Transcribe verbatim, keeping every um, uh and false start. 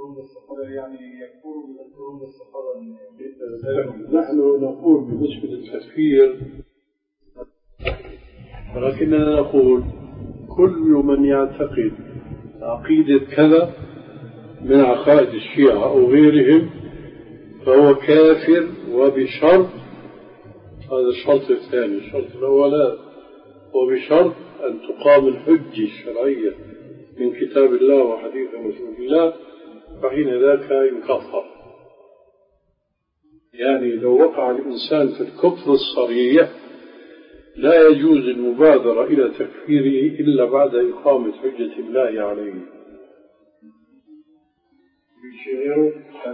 يعني يكفر بالقرون الصحابة. نحن نقول بالنسبة للتكفير، ولكننا نقول كل من يعتقد عقيدة كذا من عقائد الشيعة أو غيرهم فهو كافر، وبشرط، هذا الشرط الثاني. الشرط الأول وبشرط أن تقام الحجة الشرعية من كتاب الله وحديث رسول الله، فحين ذاك يكفر. يعني لو وقع الإنسان في الكفر الصريح لا يجوز المبادرة إلى تكفيره إلا بعد إقامة حجة الله عليه.